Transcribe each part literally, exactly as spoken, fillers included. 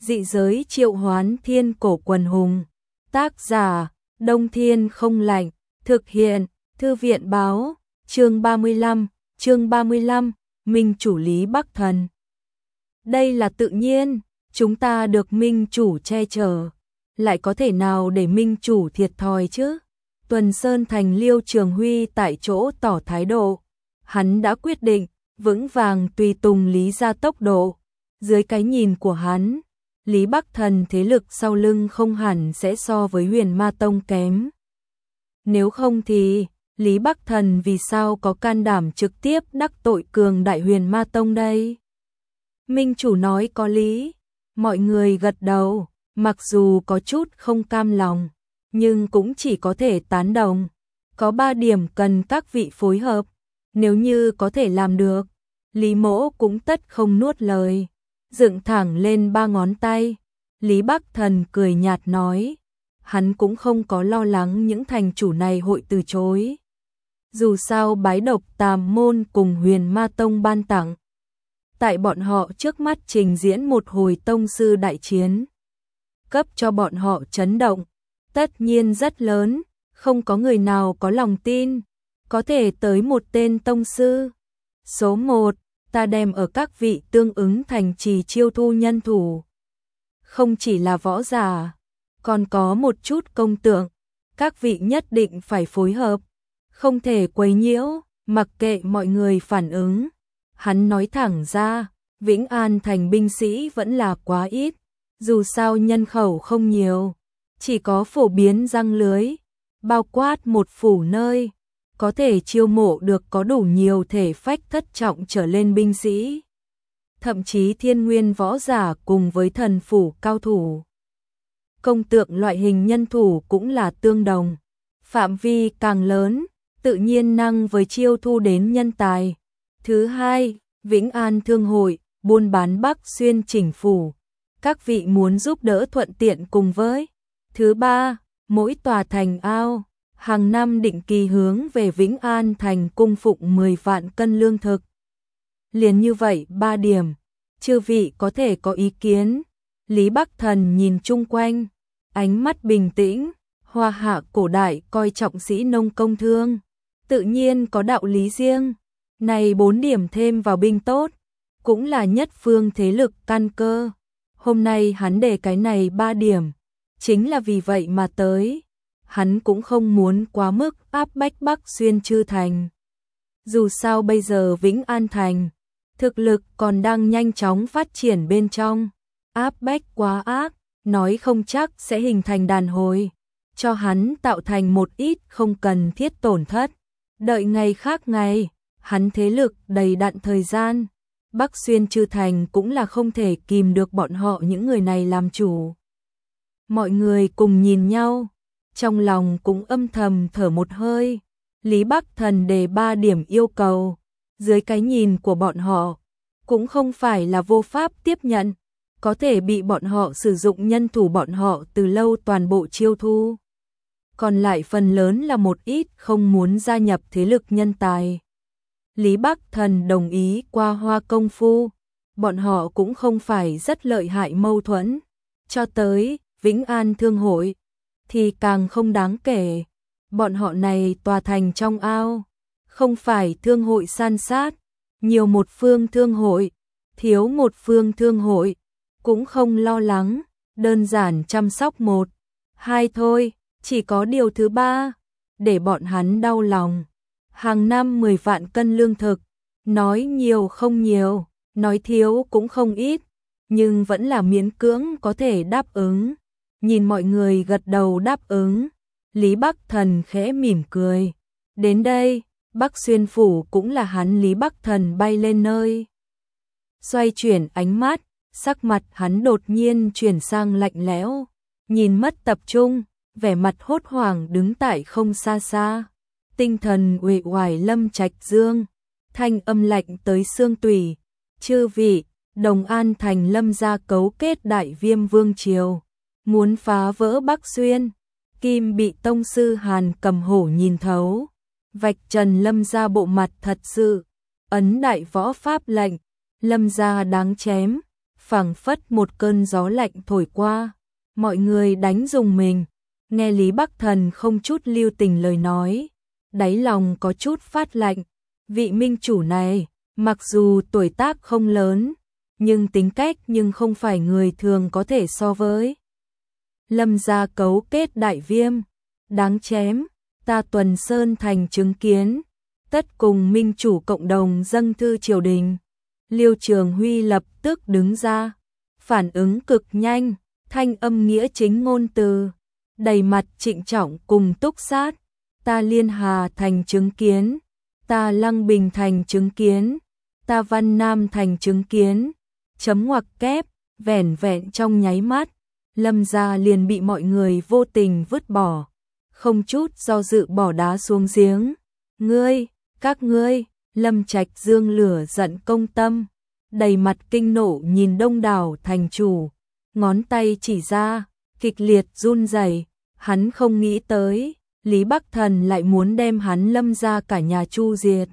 Dị giới triệu hoán thiên cổ quần hùng. Tác giả, Đông Thiên không lạnh. Thực hiện, Thư viện báo. Chương ba mươi lăm, chương ba mươi lăm, Minh chủ Lý Bắc Thần. Đây là tự nhiên, chúng ta được Minh chủ che chở, lại có thể nào để Minh chủ thiệt thòi chứ? Tuần Sơn Thành Liêu Trường Huy tại chỗ tỏ thái độ, hắn đã quyết định, vững vàng tùy tùng Lý gia tốc độ. Dưới cái nhìn của hắn, Lý Bắc Thần thế lực sau lưng không hẳn sẽ so với Huyền Ma Tông kém. Nếu không thì, Lý Bắc Thần vì sao có can đảm trực tiếp đắc tội cường đại Huyền Ma Tông đây? Minh chủ nói có lý, mọi người gật đầu, mặc dù có chút không cam lòng, nhưng cũng chỉ có thể tán đồng. Có ba điểm cần các vị phối hợp, nếu như có thể làm được, Lý Mỗ cũng tất không nuốt lời. Dựng thẳng lên ba ngón tay, Lý Bắc Thần cười nhạt nói, hắn cũng không có lo lắng những thành chủ này hội từ chối. Dù sao bái độc Tàm môn cùng Huyền Ma Tông ban tặng, tại bọn họ trước mắt trình diễn một hồi tông sư đại chiến, cấp cho bọn họ chấn động, tất nhiên rất lớn, không có người nào có lòng tin, có thể tới một tên tông sư. Số một, ta đem ở các vị tương ứng thành trì chiêu thu nhân thủ. Không chỉ là võ giả, còn có một chút công tượng, các vị nhất định phải phối hợp, không thể quấy nhiễu, mặc kệ mọi người phản ứng. Hắn nói thẳng ra, Vĩnh An thành binh sĩ vẫn là quá ít, dù sao nhân khẩu không nhiều, chỉ có phổ biến răng lưới, bao quát một phủ nơi, có thể chiêu mộ được có đủ nhiều thể phách thất trọng trở lên binh sĩ. Thậm chí thiên nguyên võ giả cùng với thần phủ cao thủ. Công tượng loại hình nhân thủ cũng là tương đồng. Phạm vi càng lớn, tự nhiên năng với chiêu thu đến nhân tài. Thứ hai, Vĩnh An Thương hội, buôn bán Bắc Xuyên chỉnh phủ. Các vị muốn giúp đỡ thuận tiện cùng với. Thứ ba, mỗi tòa thành ao, hàng năm định kỳ hướng về Vĩnh An thành cung phụng mười vạn cân lương thực. Liền như vậy ba điểm, chư vị có thể có ý kiến. Lý Bắc Thần nhìn chung quanh, ánh mắt bình tĩnh, Hoa Hạ cổ đại coi trọng sĩ nông công thương, tự nhiên có đạo lý riêng. Này bốn điểm thêm vào binh tốt, cũng là nhất phương thế lực căn cơ. Hôm nay hắn đề cái này ba điểm, chính là vì vậy mà tới. Hắn cũng không muốn quá mức áp bách Bắc Xuyên chư thành. Dù sao bây giờ Vĩnh An thành, thực lực còn đang nhanh chóng phát triển bên trong. Áp bách quá ác, nói không chắc sẽ hình thành đàn hồi, cho hắn tạo thành một ít không cần thiết tổn thất. Đợi ngày khác ngày, hắn thế lực đầy đặn thời gian, Bắc Xuyên chư thành cũng là không thể kìm được bọn họ những người này làm chủ. Mọi người cùng nhìn nhau, trong lòng cũng âm thầm thở một hơi. Lý Bắc Thần đề ba điểm yêu cầu, dưới cái nhìn của bọn họ, cũng không phải là vô pháp tiếp nhận, có thể bị bọn họ sử dụng nhân thủ bọn họ từ lâu toàn bộ chiêu thu. Còn lại phần lớn là một ít không muốn gia nhập thế lực nhân tài. Lý Bắc Thần đồng ý qua hoa công phu, bọn họ cũng không phải rất lợi hại mâu thuẫn. Cho tới Vĩnh An Thương hội thì càng không đáng kể. Bọn họ này tòa thành trong ao, không phải thương hội san sát, nhiều một phương thương hội, thiếu một phương thương hội, cũng không lo lắng, đơn giản chăm sóc một, hai thôi. Chỉ có điều thứ ba, để bọn hắn đau lòng. Hàng năm mười vạn cân lương thực, nói nhiều không nhiều, nói thiếu cũng không ít, nhưng vẫn là miễn cưỡng có thể đáp ứng. Nhìn mọi người gật đầu đáp ứng, Lý Bắc Thần khẽ mỉm cười. Đến đây, Bắc Xuyên phủ cũng là hắn Lý Bắc Thần bay lên nơi. Xoay chuyển ánh mắt, sắc mặt hắn đột nhiên chuyển sang lạnh lẽo, nhìn mất tập trung, vẻ mặt hốt hoảng đứng tại không xa xa. Tinh thần uể oải Lâm Trạch Dương, thanh âm lạnh tới xương tủy. Chư vị, Đồng An thành Lâm gia cấu kết Đại Viêm vương triều, muốn phá vỡ Bắc Xuyên. Kim bị tông sư Hàn Cầm Hổ nhìn thấu, vạch trần Lâm gia bộ mặt thật sự, ấn đại võ pháp lệnh, Lâm gia đáng chém, phảng phất một cơn gió lạnh thổi qua, mọi người đánh rùng mình, nghe Lý Bắc Thần không chút lưu tình lời nói, đáy lòng có chút phát lạnh, vị minh chủ này, mặc dù tuổi tác không lớn, nhưng tính cách nhưng không phải người thường có thể so với. Lâm gia cấu kết đại viêm, đáng chém, ta Tuần Sơn thành chứng kiến, tất cùng minh chủ cộng đồng dâng thư triều đình. Liêu Trường Huy lập tức đứng ra, phản ứng cực nhanh, thanh âm nghĩa chính ngôn từ, đầy mặt trịnh trọng cùng túc sát, ta Liên Hà thành chứng kiến, ta Lăng Bình thành chứng kiến, ta Văn Nam thành chứng kiến, chấm ngoặc kép, vẻn vẹn trong nháy mắt, Lâm gia liền bị mọi người vô tình vứt bỏ, không chút do dự bỏ đá xuống giếng. Ngươi, các ngươi, Lâm Trạch Dương lửa giận công tâm, đầy mặt kinh nộ nhìn đông đảo thành chủ, ngón tay chỉ ra, kịch liệt run rẩy, hắn không nghĩ tới, Lý Bắc Thần lại muốn đem hắn Lâm gia cả nhà chu diệt.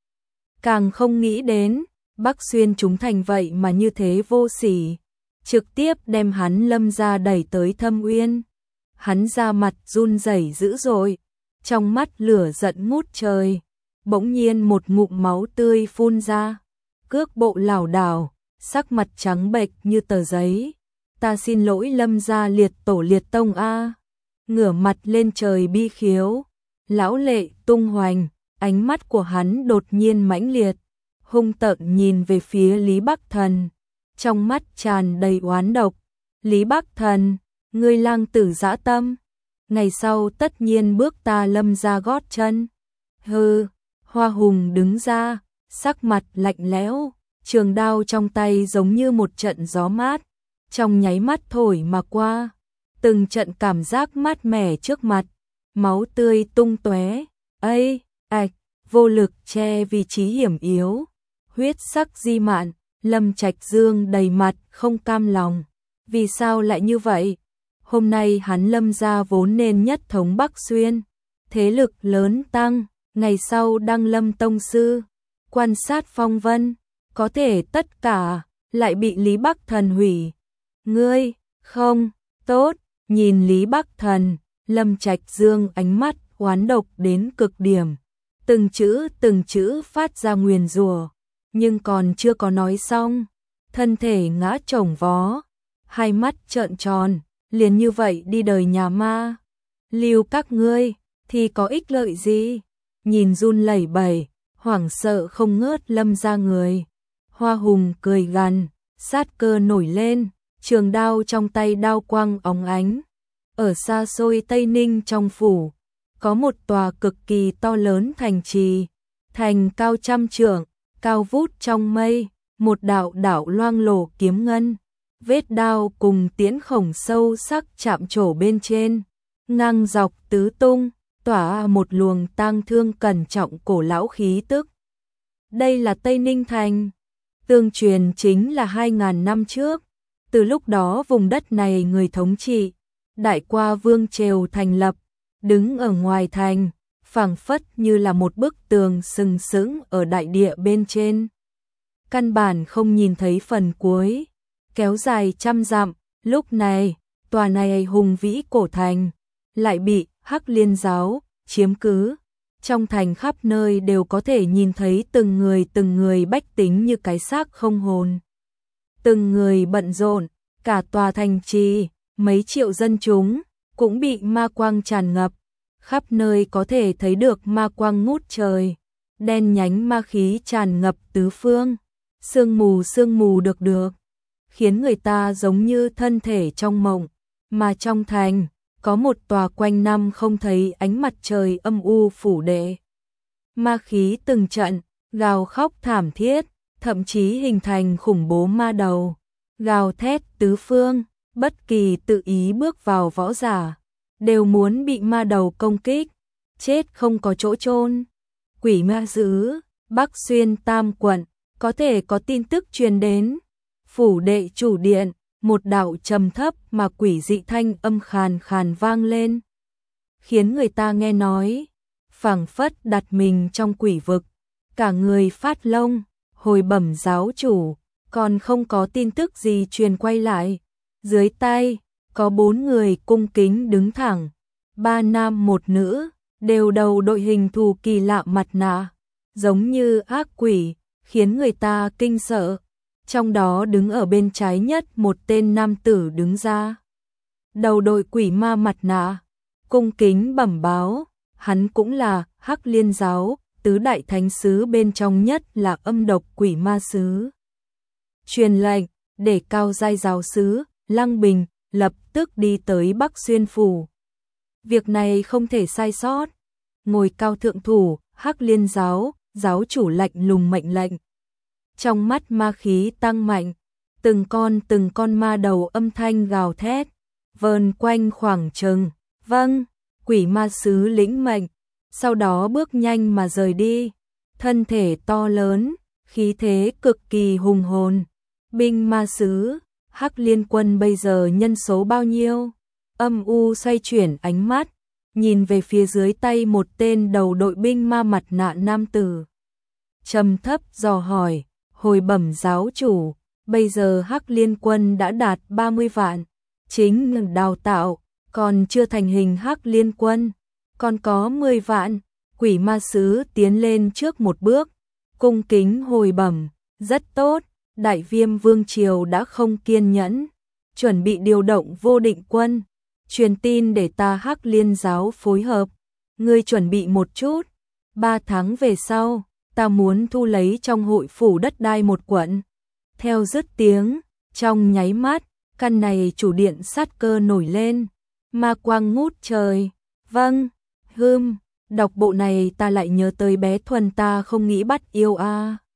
Càng không nghĩ đến, Bắc Xuyên chúng thành vậy mà như thế vô sỉ, trực tiếp đem hắn Lâm gia đẩy tới Thâm Uyên. Hắn ra mặt run rẩy dữ dội, trong mắt lửa giận ngút trời, bỗng nhiên một ngụm máu tươi phun ra, cước bộ lảo đảo, sắc mặt trắng bệch như tờ giấy. Ta xin lỗi Lâm gia liệt tổ liệt tông a. Ngửa mặt lên trời bi khiếu, lão lệ tung hoành, ánh mắt của hắn đột nhiên mãnh liệt, hung tợn nhìn về phía Lý Bắc Thần, trong mắt tràn đầy oán độc. Lý Bắc Thần, ngươi lang tử dã tâm, ngày sau tất nhiên bước ta Lâm gia gót chân. Hừ, Hoa Hùng đứng ra, sắc mặt lạnh lẽo, trường đao trong tay giống như một trận gió mát, trong nháy mắt thổi mà qua, từng trận cảm giác mát mẻ trước mặt, máu tươi tung tóe, ây, ạch, vô lực che vị trí hiểm yếu, huyết sắc di mạn, Lâm Trạch Dương đầy mặt không cam lòng, vì sao lại như vậy? Hôm nay hắn Lâm gia vốn nên nhất thống Bắc Xuyên, thế lực lớn tăng, ngày sau đăng lâm tông sư, quan sát phong vân, có thể tất cả lại bị Lý Bắc Thần hủy. Ngươi, không, tốt, nhìn Lý Bắc Thần, Lâm Trạch Dương ánh mắt oán độc đến cực điểm, từng chữ từng chữ phát ra nguyền rủa, nhưng còn chưa có nói xong, thân thể ngã chồng vó, hai mắt trợn tròn, liền như vậy đi đời nhà ma. Lưu các ngươi thì có ích lợi gì? Nhìn run lẩy bẩy, hoảng sợ không ngớt Lâm gia người, Hoa Hùng cười gằn, sát cơ nổi lên, trường đao trong tay đao quang óng ánh. Ở xa xôi Tây Ninh trong phủ, có một tòa cực kỳ to lớn thành trì, thành cao trăm trượng, cao vút trong mây, một đạo đạo loang lổ kiếm ngân, vết đao cùng tiễn khổng sâu sắc chạm trổ bên trên, ngang dọc tứ tung, tỏa một luồng tang thương cẩn trọng cổ lão khí tức. Đây là Tây Ninh Thành, tương truyền chính là hai ngàn năm trước, từ lúc đó vùng đất này người thống trị, đại qua vương triều thành lập, đứng ở ngoài thành, phảng phất như là một bức tường sừng sững ở đại địa bên trên. Căn bản không nhìn thấy phần cuối, kéo dài trăm dặm, lúc này, tòa này hùng vĩ cổ thành, lại bị Hắc Liên giáo chiếm cứ. Trong thành khắp nơi đều có thể nhìn thấy từng người từng người bách tính như cái xác không hồn. Từng người bận rộn, cả tòa thành trì, mấy triệu dân chúng, cũng bị ma quang tràn ngập. Khắp nơi có thể thấy được ma quang ngút trời, đen nhánh ma khí tràn ngập tứ phương, sương mù sương mù được được, khiến người ta giống như thân thể trong mộng, mà trong thành có một tòa quanh năm không thấy ánh mặt trời âm u phủ đệ. Ma khí từng trận, gào khóc thảm thiết, thậm chí hình thành khủng bố ma đầu, gào thét tứ phương, bất kỳ tự ý bước vào võ giả, đều muốn bị ma đầu công kích, chết không có chỗ chôn. Quỷ ma dữ, Bắc Xuyên Tam quận, có thể có tin tức truyền đến. Phủ đệ chủ điện, một đạo trầm thấp mà quỷ dị thanh âm khàn khàn vang lên, khiến người ta nghe nói, phảng phất đặt mình trong quỷ vực, cả người phát lông, hồi bẩm giáo chủ, còn không có tin tức gì truyền quay lại. Dưới tay, có bốn người cung kính đứng thẳng, ba nam một nữ, đều đầu đội hình thù kỳ lạ mặt nạ, giống như ác quỷ, khiến người ta kinh sợ. Trong đó đứng ở bên trái nhất một tên nam tử đứng ra, đầu đội quỷ ma mặt nạ, cung kính bẩm báo, hắn cũng là Hắc Liên giáo, tứ đại thánh sứ bên trong nhất là âm độc quỷ ma sứ. Truyền lệnh, để cao giai giáo sứ, Lăng Bình, lập tức đi tới Bắc Xuyên Phủ. Việc này không thể sai sót. Ngồi cao thượng thủ, Hắc Liên giáo, giáo chủ lạnh lùng mệnh lệnh. Trong mắt ma khí tăng mạnh, từng con từng con ma đầu âm thanh gào thét, vờn quanh khoảng trừng. Vâng, quỷ ma sứ lĩnh mệnh, sau đó bước nhanh mà rời đi, thân thể to lớn, khí thế cực kỳ hùng hồn. Binh ma sứ, Hắc Liên quân bây giờ nhân số bao nhiêu? Âm u xoay chuyển ánh mắt, nhìn về phía dưới tay một tên đầu đội binh ma mặt nạ nam tử. Trầm thấp dò hỏi, hồi bẩm giáo chủ, bây giờ Hắc Liên quân đã đạt ba mươi vạn, chính là đào tạo, còn chưa thành hình Hắc Liên quân, còn có mười vạn. Quỷ ma sứ tiến lên trước một bước, cung kính hồi bẩm, rất tốt, Đại Viêm Vương Triều đã không kiên nhẫn, chuẩn bị điều động vô định quân, truyền tin để ta Hắc Liên giáo phối hợp, ngươi chuẩn bị một chút, ba tháng về sau, ta muốn thu lấy trong hội phủ đất đai một quận. Theo dứt tiếng, trong nháy mắt, căn này chủ điện sát cơ nổi lên, ma quang ngút trời. Vâng, hưm, đọc bộ này ta lại nhớ tới bé Thuần ta không nghĩ bắt yêu a. À.